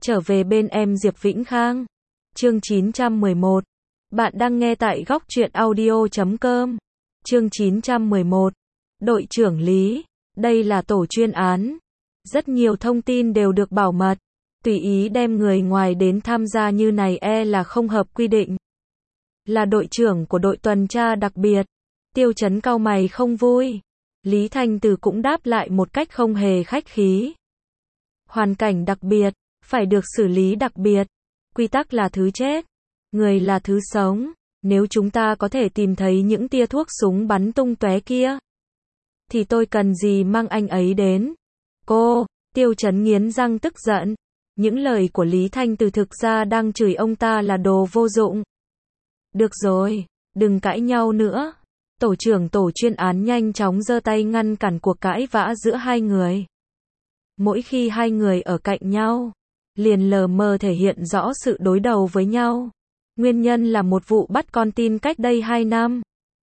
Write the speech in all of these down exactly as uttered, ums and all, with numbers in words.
Trở về bên em Diệp Vĩnh Khang. Chương chín trăm mười một. Bạn đang nghe tại góc truyện audio chấm com. Chương chín trăm mười một. Đội trưởng Lý. Đây là tổ chuyên án. Rất nhiều thông tin đều được bảo mật. Tùy ý đem người ngoài đến tham gia như này e là không hợp quy định. Là đội trưởng của đội tuần tra đặc biệt. Tiêu Chấn cau mày không vui. Lý Thanh Từ cũng đáp lại một cách không hề khách khí. Hoàn cảnh đặc biệt, phải được xử lý đặc biệt. Quy tắc là thứ chết, người là thứ sống. Nếu chúng ta có thể tìm thấy những tia thuốc súng bắn tung tóe kia, thì tôi cần gì mang anh ấy đến? Cô, Tiêu Chấn nghiến răng tức giận. Những lời của Lý Thanh Từ thực ra đang chửi ông ta là đồ vô dụng. Được rồi, đừng cãi nhau nữa. Tổ trưởng tổ chuyên án nhanh chóng giơ tay ngăn cản cuộc cãi vã giữa hai người. Mỗi khi hai người ở cạnh nhau, liền lờ mờ thể hiện rõ sự đối đầu với nhau. Nguyên nhân là một vụ bắt con tin cách đây hai năm.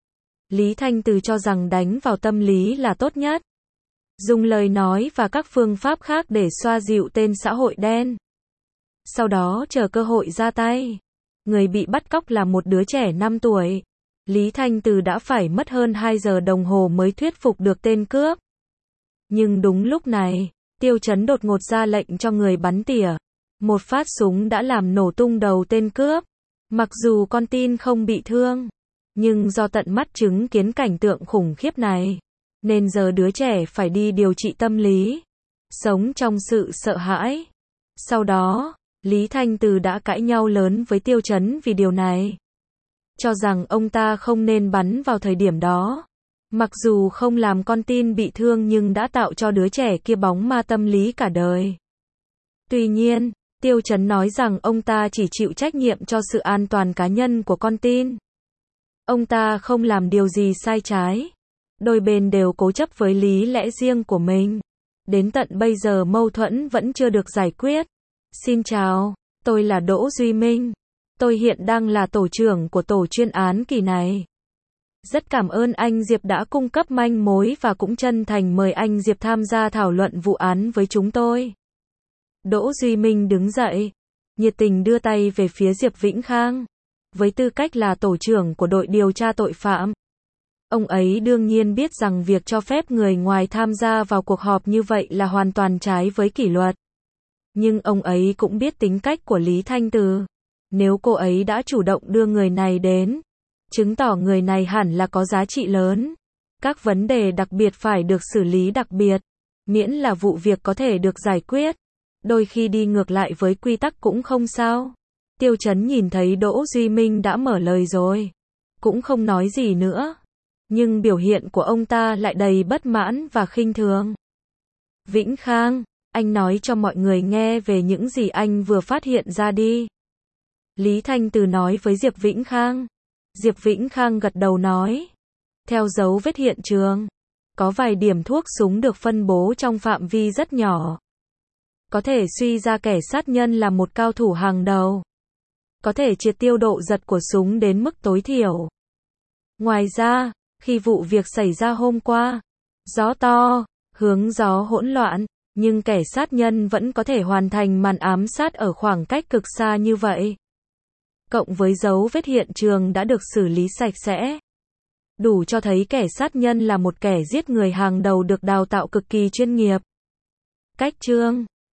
Lý Thanh Từ cho rằng đánh vào tâm lý là tốt nhất. Dùng lời nói và các phương pháp khác để xoa dịu tên xã hội đen. Sau đó chờ cơ hội ra tay. Người bị bắt cóc là một đứa trẻ năm tuổi. Lý Thanh Từ đã phải mất hơn hai giờ đồng hồ mới thuyết phục được tên cướp. Nhưng đúng lúc này, Tiêu Chấn đột ngột ra lệnh cho người bắn tỉa. Một phát súng đã làm nổ tung đầu tên cướp. Mặc dù con tin không bị thương, nhưng do tận mắt chứng kiến cảnh tượng khủng khiếp này, nên giờ đứa trẻ phải đi điều trị tâm lý, sống trong sự sợ hãi. Sau đó, Lý Thanh Từ đã cãi nhau lớn với Tiêu Chấn vì điều này. Cho rằng ông ta không nên bắn vào thời điểm đó. Mặc dù không làm con tin bị thương nhưng đã tạo cho đứa trẻ kia bóng ma tâm lý cả đời. Tuy nhiên, Tiêu Chấn nói rằng ông ta chỉ chịu trách nhiệm cho sự an toàn cá nhân của con tin. Ông ta không làm điều gì sai trái. Đôi bên đều cố chấp với lý lẽ riêng của mình. Đến tận bây giờ mâu thuẫn vẫn chưa được giải quyết. Xin chào, tôi là Đỗ Duy Minh. Tôi hiện đang là tổ trưởng của tổ chuyên án kỳ này. Rất cảm ơn anh Diệp đã cung cấp manh mối và cũng chân thành mời anh Diệp tham gia thảo luận vụ án với chúng tôi. Đỗ Duy Minh đứng dậy, nhiệt tình đưa tay về phía Diệp Vĩnh Khang. Với tư cách là tổ trưởng của đội điều tra tội phạm, ông ấy đương nhiên biết rằng việc cho phép người ngoài tham gia vào cuộc họp như vậy là hoàn toàn trái với kỷ luật. Nhưng ông ấy cũng biết tính cách của Lý Thanh Từ. Nếu cô ấy đã chủ động đưa người này đến, chứng tỏ người này hẳn là có giá trị lớn. Các vấn đề đặc biệt phải được xử lý đặc biệt, miễn là vụ việc có thể được giải quyết. Đôi khi đi ngược lại với quy tắc cũng không sao. Tiêu Chấn nhìn thấy Đỗ Duy Minh đã mở lời rồi, cũng không nói gì nữa. Nhưng biểu hiện của ông ta lại đầy bất mãn và khinh thường. Vĩnh Khang, anh nói cho mọi người nghe về những gì anh vừa phát hiện ra đi. Lý Thanh Từ nói với Diệp Vĩnh Khang. Diệp Vĩnh Khang gật đầu nói. Theo dấu vết hiện trường, có vài điểm thuốc súng được phân bố trong phạm vi rất nhỏ. Có thể suy ra kẻ sát nhân là một cao thủ hàng đầu. Có thể triệt tiêu độ giật của súng đến mức tối thiểu. Ngoài ra, khi vụ việc xảy ra hôm qua, gió to, hướng gió hỗn loạn, nhưng kẻ sát nhân vẫn có thể hoàn thành màn ám sát ở khoảng cách cực xa như vậy. Cộng với dấu vết hiện trường đã được xử lý sạch sẽ, đủ cho thấy kẻ sát nhân là một kẻ giết người hàng đầu được đào tạo cực kỳ chuyên nghiệp. Cách chương